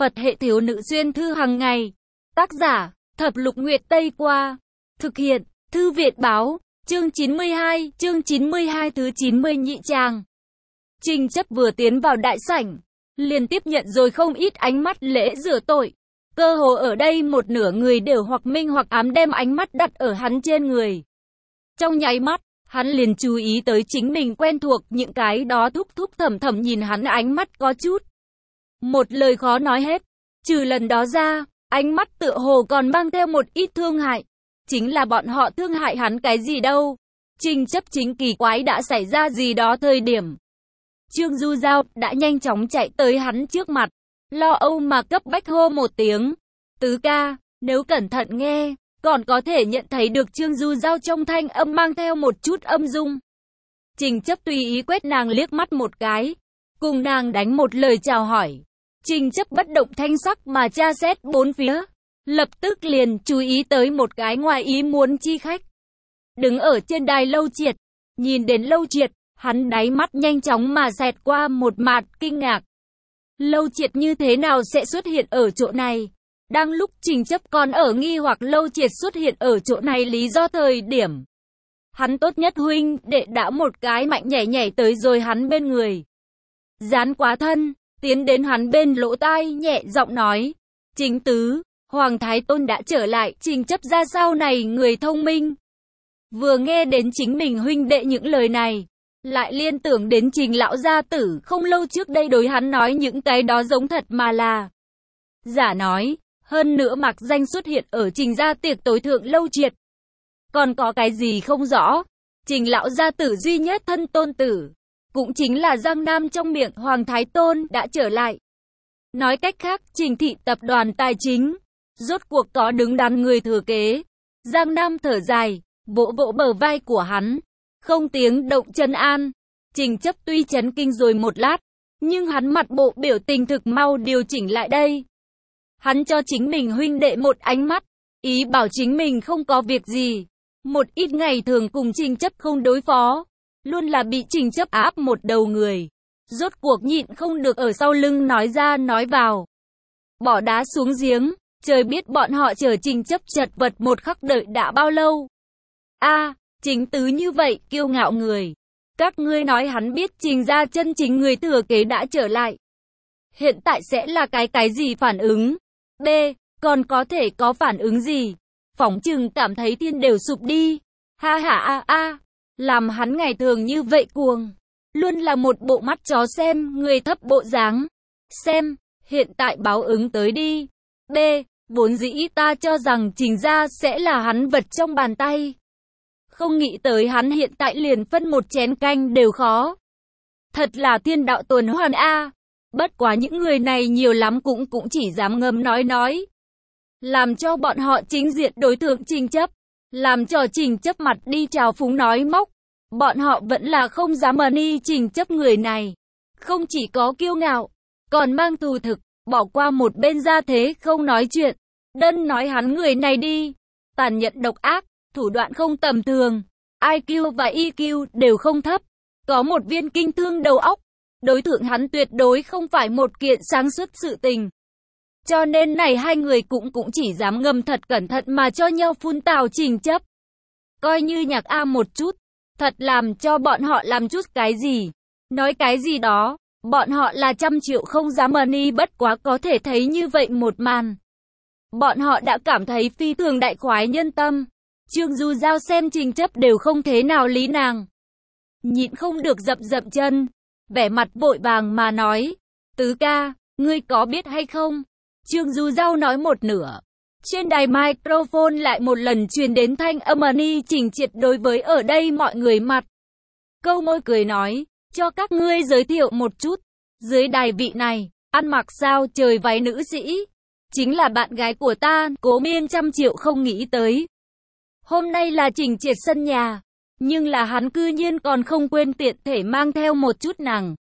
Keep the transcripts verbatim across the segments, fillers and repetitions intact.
Phật hệ thiếu nữ xuyên thư hàng ngày. Tác giả, Thập Lục Nguyệt Tây Qua. Thực hiện, Thư Viện Báo. Chương chín mươi hai, chương chín mươi hai thứ chín mươi nhị trang. Trình Chấp vừa tiến vào đại sảnh, liền tiếp nhận rồi không ít ánh mắt lễ rửa tội. Cơ hồ ở đây một nửa người đều hoặc minh hoặc ám đem ánh mắt đặt ở hắn trên người. Trong nháy mắt, hắn liền chú ý tới chính mình quen thuộc, những cái đó thúc thúc thầm thầm nhìn hắn ánh mắt có chút một lời khó nói hết. Trừ lần đó ra, ánh mắt tựa hồ còn mang theo một ít thương hại. Chính là bọn họ thương hại hắn cái gì đâu. Trình Chấp chính kỳ quái đã xảy ra gì đó thời điểm. Trương Du Giao đã nhanh chóng chạy tới hắn trước mặt, lo âu mà cấp bách hô một tiếng. Tứ ca, nếu cẩn thận nghe, còn có thể nhận thấy được Trương Du Giao trong thanh âm mang theo một chút âm dung. Trình Chấp tùy ý quét nàng liếc mắt một cái, cùng nàng đánh một lời chào hỏi. Trình Chấp bất động thanh sắc mà tra xét bốn phía, lập tức liền chú ý tới một cái ngoài ý muốn chi khách. Đứng ở trên đài Lâu Triệt, nhìn đến Lâu Triệt, hắn đáy mắt nhanh chóng mà xẹt qua một mạt kinh ngạc. Lâu Triệt như thế nào sẽ xuất hiện ở chỗ này? Đang lúc Trình Chấp còn ở nghi hoặc Lâu Triệt xuất hiện ở chỗ này lý do thời điểm. Hắn tốt nhất huynh đệ đã một cái mạnh nhảy nhảy tới rồi hắn bên người. Dán quá thân, tiến đến hắn bên lỗ tai nhẹ giọng nói. Chính tứ, Hoàng Thái Tôn đã trở lại. Trình Chấp ra sao này người thông minh. Vừa nghe đến chính mình huynh đệ những lời này, lại liên tưởng đến Trình lão gia tử không lâu trước đây đối hắn nói những cái đó giống thật mà là giả nói. Hơn nữa mặc danh xuất hiện ở Trình gia tiệc tối thượng Lâu Triệt. Còn có cái gì không rõ? Trình lão gia tử duy nhất thân tôn tử, cũng chính là Giang Nam trong miệng Hoàng Thái Tôn đã trở lại. Nói cách khác, Trình thị tập đoàn tài chính rốt cuộc có đứng đắn người thừa kế. Giang Nam thở dài, vỗ vỗ bờ vai của hắn, không tiếng động trấn an. Trình Chấp tuy chấn kinh rồi một lát, nhưng hắn mặt bộ biểu tình thực mau điều chỉnh lại đây. Hắn cho chính mình huynh đệ một ánh mắt, ý bảo chính mình không có việc gì. Một ít ngày thường cùng Trình Chấp không đối phó, luôn là bị Trình Chấp áp một đầu người. Rốt cuộc nhịn không được ở sau lưng nói ra nói vào. Bỏ đá xuống giếng, trời biết bọn họ chờ Trình Chấp chật vật một khắc đợi đã bao lâu. A, Chính tứ như vậy, kiêu ngạo người. Các ngươi nói hắn biết Trình gia chân chính người thừa kế đã trở lại. Hiện tại sẽ là cái cái gì phản ứng? B, còn có thể có phản ứng gì? Phỏng chừng cảm thấy thiên đều sụp đi. Ha ha a a, làm hắn ngày thường như vậy cuồng. Luôn là một bộ mắt chó xem người thấp bộ dáng. Xem, hiện tại báo ứng tới đi. B, vốn dĩ ta cho rằng Trình gia sẽ là hắn vật trong bàn tay. Không nghĩ tới hắn hiện tại liền phân một chén canh đều khó. Thật là thiên đạo tuần hoàn a. Bất quá những người này nhiều lắm cũng cũng chỉ dám ngầm nói nói. Làm cho bọn họ chính diện đối tượng Trình Chấp. Làm cho Trình Chấp mặt đi chào phúng nói móc. Bọn họ vẫn là không dám mờ ni Trình Chấp người này. Không chỉ có kiêu ngạo, còn mang thù thực, bỏ qua một bên ra thế không nói chuyện. Đơn nói hắn người này đi. Tàn nhẫn độc ác, thủ đoạn không tầm thường. I Q và E Q đều không thấp. Có một viên kinh thương đầu óc. Đối tượng hắn tuyệt đối không phải một kiện sáng suốt sự tình. Cho nên này hai người cũng cũng chỉ dám ngầm thật cẩn thận mà cho nhau phun tào Trình Chấp. Coi như nhạc A một chút. Thật làm cho bọn họ làm chút cái gì. Nói cái gì đó. Bọn họ là trăm triệu không dám mờ ni, bất quá có thể thấy như vậy một màn. Bọn họ đã cảm thấy phi thường đại khoái nhân tâm. Trương Du Giao xem Trình Chấp đều không thế nào lý nàng. Nhịn không được dậm dậm chân. Vẻ mặt vội vàng mà nói. Tứ ca, ngươi có biết hay không? Trương Du Giao nói một nửa. Trên đài microphone lại một lần truyền đến thanh âm ni Trình Triệt đối với ở đây mọi người mặt. Câu môi cười nói. Cho các ngươi giới thiệu một chút. Dưới đài vị này, ăn mặc sao trời váy nữ sĩ. Chính là bạn gái của ta, Cố Miên trăm triệu không nghĩ tới. Hôm nay là Trình Triệt sân nhà. Nhưng là hắn cư nhiên còn không quên tiện thể mang theo một chút nàng.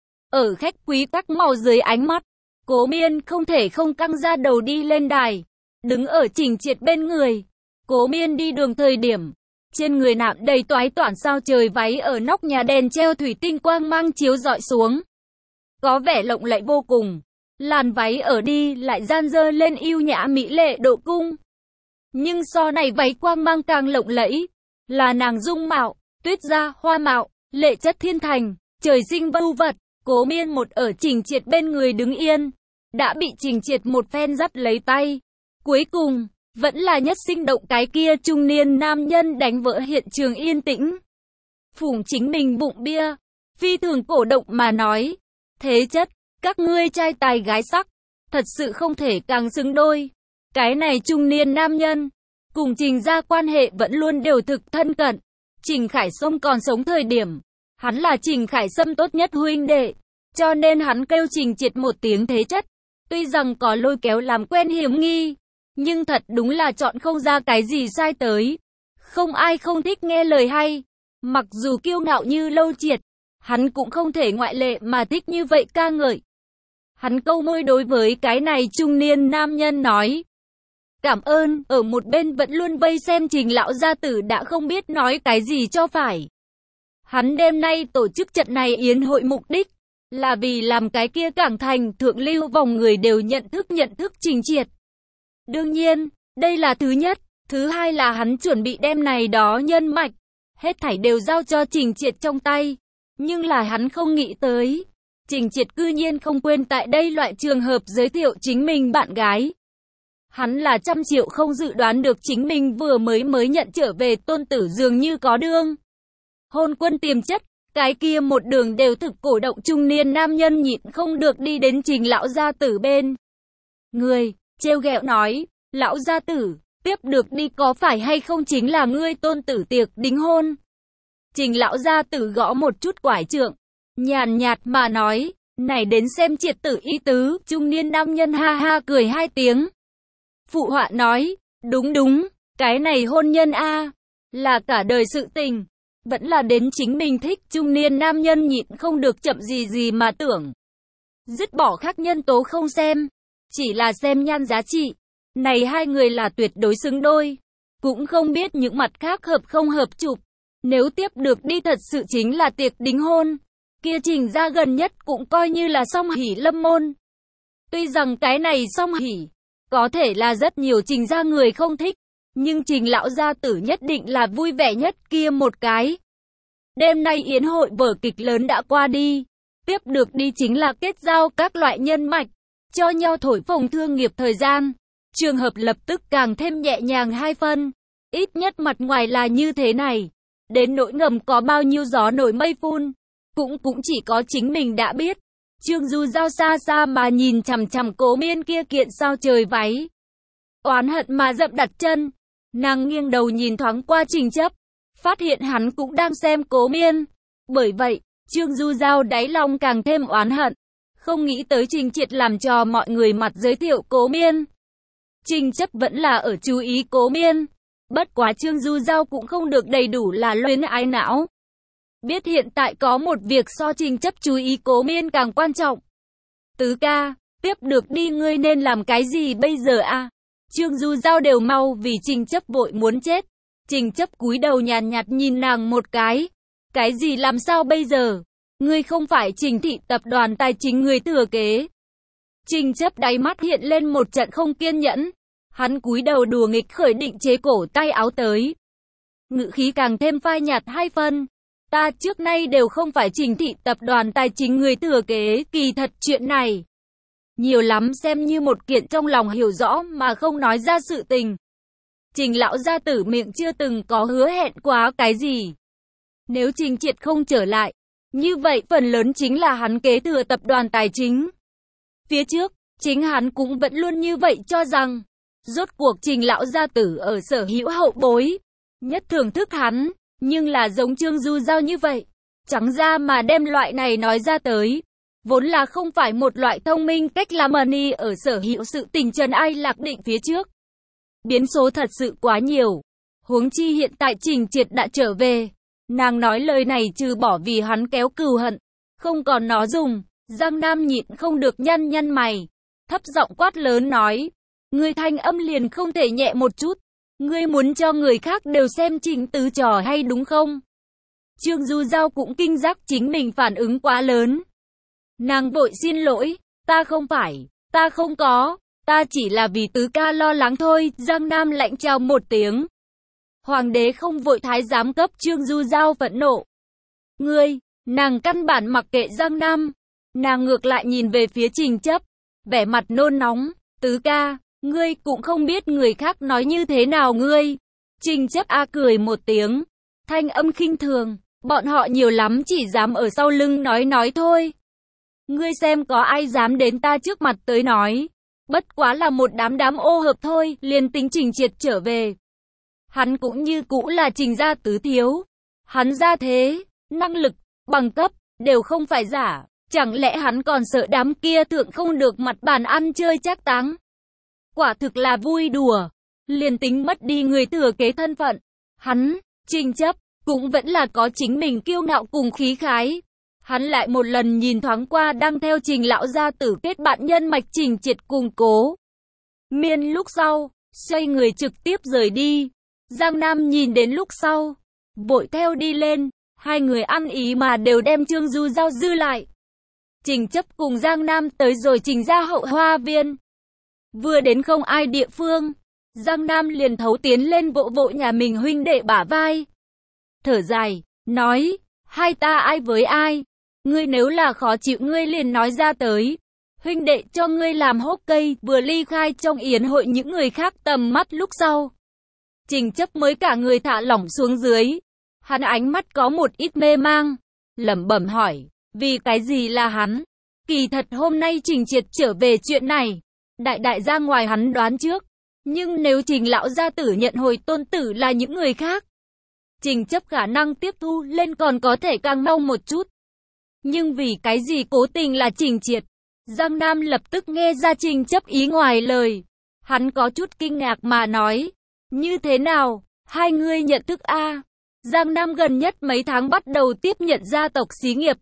Ở khách quý các màu dưới ánh mắt, Cố Miên không thể không căng ra đầu đi lên đài. Đứng ở Trình Triệt bên người. Cố Miên đi đường thời điểm. Trên người nạm đầy toái toản sao trời váy ở nóc nhà đèn treo thủy tinh quang mang chiếu rọi xuống. Có vẻ lộng lẫy vô cùng. làn váy ở đi lại gian dơ lên yêu nhã mỹ lệ độ cung. Nhưng so này váy quang mang càng lộng lẫy, là nàng dung mạo, tuyết da, hoa mạo, lệ chất thiên thành, trời sinh vưu vật. Cố Miên một ở Trình Triệt bên người đứng yên, đã bị Trình Triệt một phen dắt lấy tay. Cuối cùng, vẫn là nhất sinh động cái kia trung niên nam nhân đánh vỡ hiện trường yên tĩnh. Phủng chính mình bụng bia, phi thường cổ động mà nói, thế chất, các ngươi trai tài gái sắc, thật sự không thể càng xứng đôi. Cái này trung niên nam nhân, cùng Trình gia quan hệ vẫn luôn đều thực thân cận. Trình Khải Sâm còn sống thời điểm, hắn là Trình Khải Sâm tốt nhất huynh đệ, cho nên hắn kêu Trình Triệt một tiếng thế chất. Tuy rằng có lôi kéo làm quen hiểm nghi, nhưng thật đúng là chọn không ra cái gì sai tới. Không ai không thích nghe lời hay, mặc dù kiêu ngạo như Lâu Triệt, hắn cũng không thể ngoại lệ mà thích như vậy ca ngợi. Hắn câu môi đối với cái này trung niên nam nhân nói. Cảm ơn, ở một bên vẫn luôn vây xem Trình lão gia tử đã không biết nói cái gì cho phải. Hắn đêm nay tổ chức trận này yến hội mục đích, là vì làm cái kia cảng thành thượng lưu vòng người đều nhận thức nhận thức Trình Triệt. Đương nhiên, đây là thứ nhất, thứ hai là hắn chuẩn bị đem này đó nhân mạch, hết thảy đều giao cho Trình Triệt trong tay. Nhưng là hắn không nghĩ tới, Trình Triệt cư nhiên không quên tại đây loại trường hợp giới thiệu chính mình bạn gái. Hắn là trăm triệu không dự đoán được chính mình vừa mới mới nhận trở về tôn tử dường như có đương hôn quân tiềm chất, cái kia một đường đều thực cổ động trung niên nam nhân nhịn không được đi đến Trình lão gia tử bên người, trêu ghẹo nói, lão gia tử, tiếp được đi có phải hay không chính là ngươi tôn tử tiệc đính hôn. Trình lão gia tử gõ một chút quải trượng, nhàn nhạt mà nói, này đến xem Triệt tử ý tứ, trung niên nam nhân ha ha cười hai tiếng. Phụ họa nói, đúng đúng, cái này hôn nhân a là cả đời sự tình, vẫn là đến chính mình thích. Trung niên nam nhân nhịn không được chậm gì gì mà tưởng. Dứt bỏ khác nhân tố không xem, chỉ là xem nhan giá trị. Này hai người là tuyệt đối xứng đôi, cũng không biết những mặt khác hợp không hợp chụp. Nếu tiếp được đi thật sự chính là tiệc đính hôn, kia Trình gia gần nhất cũng coi như là song hỷ lâm môn. Tuy rằng cái này song hỷ có thể là rất nhiều Trình gia người không thích, nhưng Trình lão gia tử nhất định là vui vẻ nhất kia một cái. Đêm nay yến hội vở kịch lớn đã qua đi, tiếp được đi chính là kết giao các loại nhân mạch, cho nhau thổi phồng thương nghiệp thời gian. Trường hợp lập tức càng thêm nhẹ nhàng hai phân, ít nhất mặt ngoài là như thế này. Đến nỗi ngầm có bao nhiêu gió nổi mây phun, cũng cũng chỉ có chính mình đã biết. Trương Du Giao xa xa mà nhìn chằm chằm Cố Miên kia kiện sao trời váy, oán hận mà dậm đặt chân. Nàng nghiêng đầu nhìn thoáng qua Trình Chấp, phát hiện hắn cũng đang xem Cố Miên. Bởi vậy, Trương Du Giao đáy lòng càng thêm oán hận, không nghĩ tới Trình Triệt làm cho mọi người mặt giới thiệu Cố Miên. Trình Chấp vẫn là ở chú ý Cố Miên, bất quá Trương Du Giao cũng không được đầy đủ là luyến ái não. Biết hiện tại có một việc so Trình Chấp chú ý Cố Miên càng quan trọng. Tứ ca, tiếp được đi ngươi nên làm cái gì bây giờ a? Trương Du Giao đều mau vì Trình Chấp vội muốn chết. Trình Chấp cúi đầu nhàn nhạt nhìn nàng một cái. Cái gì làm sao bây giờ? Ngươi không phải Trình thị tập đoàn tài chính người thừa kế. Trình Chấp đáy mắt hiện lên một trận không kiên nhẫn. Hắn cúi đầu đùa nghịch khởi định chế cổ tay áo tới. Ngữ khí càng thêm phai nhạt hai phân. Ta trước nay đều không phải Trình thị tập đoàn tài chính người thừa kế, kỳ thật chuyện này nhiều lắm xem như một kiện trong lòng hiểu rõ mà không nói ra sự tình. Trình lão gia tử miệng chưa từng có hứa hẹn quá cái gì. Nếu Trình Triệt không trở lại, như vậy phần lớn chính là hắn kế thừa tập đoàn tài chính. Phía trước, chính hắn cũng vẫn luôn như vậy cho rằng, rốt cuộc Trình lão gia tử ở sở hữu hậu bối, nhất thưởng thức hắn, nhưng là giống Trương Du Giao như vậy, trắng ra mà đem loại này nói ra tới. Vốn là không phải một loại thông minh cách làm money ở sở hữu sự tình trần ai lạc định phía trước. Biến số thật sự quá nhiều. Huống chi hiện tại Trình Triệt đã trở về. Nàng nói lời này trừ bỏ vì hắn kéo cừu hận, không còn nó dùng. Giang Nam nhịn không được nhăn nhăn mày, thấp giọng quát lớn nói. Ngươi thanh âm liền không thể nhẹ một chút. Ngươi muốn cho người khác đều xem Trình tứ trò hay đúng không? Trương Du Giao cũng kinh giác chính mình phản ứng quá lớn. Nàng vội xin lỗi, ta không phải, Ta không có, ta chỉ là vì tứ ca lo lắng thôi, Giang Nam lạnh chào một tiếng. Hoàng đế không vội thái giám cấp Trương Du Giao phẫn nộ. Ngươi, nàng căn bản mặc kệ Giang Nam. Nàng ngược lại nhìn về phía Trình Chấp, vẻ mặt nôn nóng, tứ ca, ngươi cũng không biết người khác nói như thế nào ngươi. Trình Chấp a cười một tiếng, thanh âm khinh thường, bọn họ nhiều lắm chỉ dám ở sau lưng nói nói thôi. Ngươi xem có ai dám đến ta trước mặt tới nói, bất quá là một đám đám ô hợp thôi, liền tính Trình Triệt trở về. Hắn cũng như cũ là Trình gia tứ thiếu. Hắn gia thế, năng lực, bằng cấp, đều không phải giả. Chẳng lẽ hắn còn sợ đám kia thượng không được mặt bàn ăn chơi trác táng? Quả thực là vui đùa. Liền tính mất đi người thừa kế thân phận. Hắn, Trình Chấp, cũng vẫn là có chính mình kiêu ngạo cùng khí khái. Hắn lại một lần nhìn thoáng qua đang theo Trình lão gia tử kết bạn nhân mạch Trình Triệt cùng Cố Miên lúc sau, xoay người trực tiếp rời đi. Giang Nam nhìn đến lúc sau, vội theo đi lên, hai người ăn ý mà đều đem Trương Du Giao dư lại. Trình Chấp cùng Giang Nam tới rồi Trình gia hậu hoa viên. Vừa đến không ai địa phương, Giang Nam liền thấu tiến lên vỗ vỗ nhà mình huynh đệ bả vai. Thở dài, nói, hai ta ai với ai? Ngươi nếu là khó chịu ngươi liền nói ra tới. Huynh đệ cho ngươi làm hốc cây, vừa ly khai trong yến hội những người khác tầm mắt lúc sau. Trình Chấp mới cả người thả lỏng xuống dưới. Hắn ánh mắt có một ít mê mang, lẩm bẩm hỏi, vì cái gì là hắn? Kỳ thật hôm nay Trình Triệt trở về chuyện này, đại đại ra ngoài hắn đoán trước. Nhưng nếu Trình lão gia tử nhận hồi tôn tử là những người khác, Trình Chấp khả năng tiếp thu lên còn có thể càng mau một chút. Nhưng vì cái gì cố tình là Trình Triệt? Giang Nam lập tức nghe ra Trình Chấp ý ngoài lời. Hắn có chút kinh ngạc mà nói, như thế nào, hai ngươi nhận thức a? Giang Nam gần nhất mấy tháng bắt đầu tiếp nhận gia tộc xí nghiệp.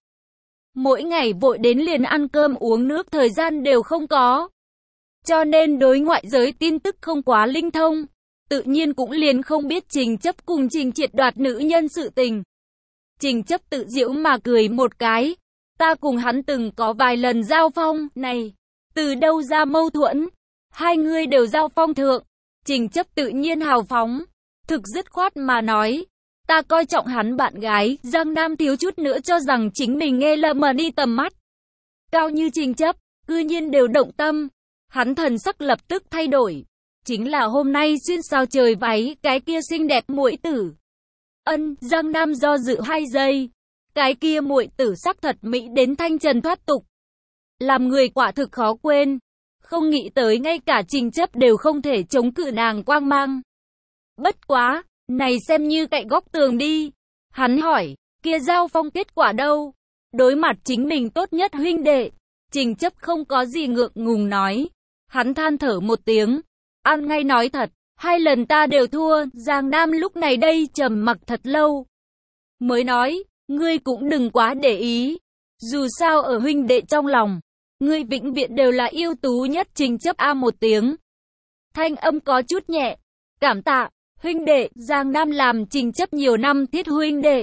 Mỗi ngày vội đến liền ăn cơm uống nước thời gian đều không có. Cho nên đối ngoại giới tin tức không quá linh thông. Tự nhiên cũng liền không biết Trình Chấp cùng Trình Triệt đoạt nữ nhân sự tình. Trình Chấp tự giễu mà cười một cái. Ta cùng hắn từng có vài lần giao phong, này, từ đâu ra mâu thuẫn? Hai người đều giao phong thượng. Trình Chấp tự nhiên hào phóng, thực dứt khoát mà nói. Ta coi trọng hắn bạn gái, Giang Nam thiếu chút nữa cho rằng chính mình nghe lầm mà đi tầm mắt. Cao như Trình Chấp, cư nhiên đều động tâm. Hắn thần sắc lập tức thay đổi. Chính là hôm nay xuyên sao trời váy, cái kia xinh đẹp muội tử. Ân, Giang Nam do dự hai giây. Cái kia muội tử sắc thật mỹ đến thanh trần thoát tục. Làm người quả thực khó quên. Không nghĩ tới ngay cả Trình Chấp đều không thể chống cự nàng quang mang. Bất quá, này xem như cạnh góc tường đi. Hắn hỏi, kia giao phong kết quả đâu? Đối mặt chính mình tốt nhất huynh đệ. Trình Chấp không có gì ngượng ngùng nói. Hắn than thở một tiếng. Ăn ngay nói thật, hai lần ta đều thua. Giang Nam lúc này đây trầm mặc thật lâu. Mới nói, ngươi cũng đừng quá để ý. Dù sao ở huynh đệ trong lòng, ngươi vĩnh viễn đều là ưu tú nhất. Trình Chấp a một tiếng. Thanh âm có chút nhẹ. Cảm tạ, huynh đệ. Giang Nam làm Trình Chấp nhiều năm thiết huynh đệ.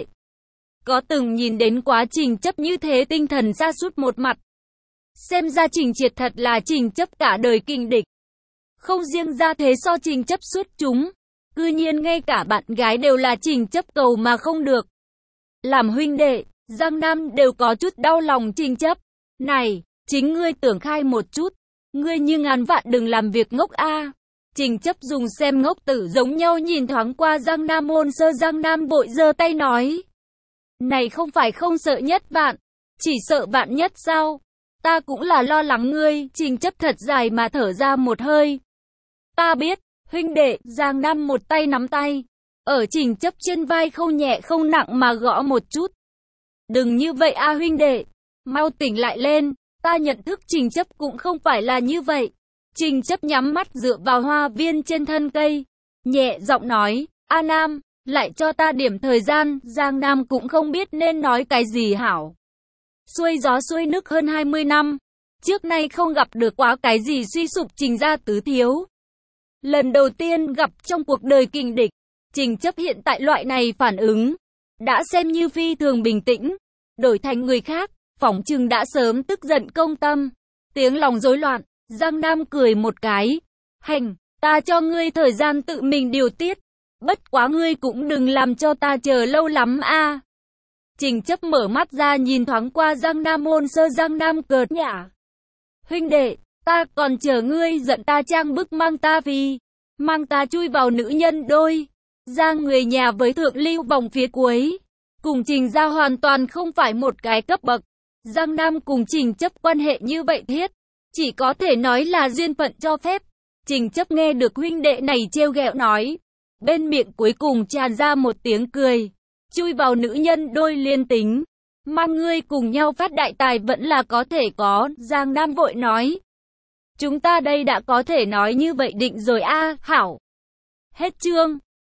Có từng nhìn đến quá Trình Chấp như thế tinh thần sa sút một mặt. Xem ra Trình Triệt thật là Trình Chấp cả đời kình địch. Không riêng ra thế so Trình Chấp suốt chúng. Cư nhiên ngay cả bạn gái đều là Trình Chấp cầu mà không được. Làm huynh đệ, Giang Nam đều có chút đau lòng Trình Chấp. Này, chính ngươi tưởng khai một chút. Ngươi như ngàn vạn đừng làm việc ngốc a. Trình Chấp dùng xem ngốc tử giống nhau nhìn thoáng qua Giang Nam hôn sơ. Giang Nam vội giơ tay nói. Này không phải không sợ nhất vạn, chỉ sợ vạn nhất sao? Ta cũng là lo lắng ngươi. Trình Chấp thật dài mà thở ra một hơi. Ta biết, huynh đệ. Giang Nam một tay nắm tay, ở Trình Chấp trên vai không nhẹ không nặng mà gõ một chút. Đừng như vậy a huynh đệ, mau tỉnh lại lên. Ta nhận thức Trình Chấp cũng không phải là như vậy. Trình Chấp nhắm mắt dựa vào hoa viên trên thân cây, nhẹ giọng nói, A Nam, lại cho ta điểm thời gian. Giang Nam cũng không biết nên nói cái gì hảo. Xuôi gió xuôi nước hơn hai mươi năm, trước nay không gặp được quá cái gì suy sụp Trình gia tứ thiếu. Lần đầu tiên gặp trong cuộc đời kình địch, Trình Chấp hiện tại loại này phản ứng, đã xem như phi thường bình tĩnh. Đổi thành người khác, phỏng chừng đã sớm tức giận công tâm, tiếng lòng rối loạn. Giang Nam cười một cái. Hành, ta cho ngươi thời gian tự mình điều tiết. Bất quá ngươi cũng đừng làm cho ta chờ lâu lắm a. Trình Chấp mở mắt ra nhìn thoáng qua Giang Nam hôn sơ. Giang Nam cợt nhả. Huynh đệ, ta còn chờ ngươi giận ta trang bức mang ta vì. Mang ta chui vào nữ nhân đôi. Giang người nhà với thượng lưu vòng phía cuối. Cùng Trình gia hoàn toàn không phải một cái cấp bậc. Giang Nam cùng Trình Chấp quan hệ như vậy thiết. Chỉ có thể nói là duyên phận cho phép. Trình Chấp nghe được huynh đệ này trêu ghẹo nói. Bên miệng cuối cùng tràn ra một tiếng cười. Chui vào nữ nhân đôi liên tính. Mang ngươi cùng nhau phát đại tài vẫn là có thể có. Giang Nam vội nói. Chúng ta đây đã có thể nói như vậy định rồi a. Hảo. Hết chương.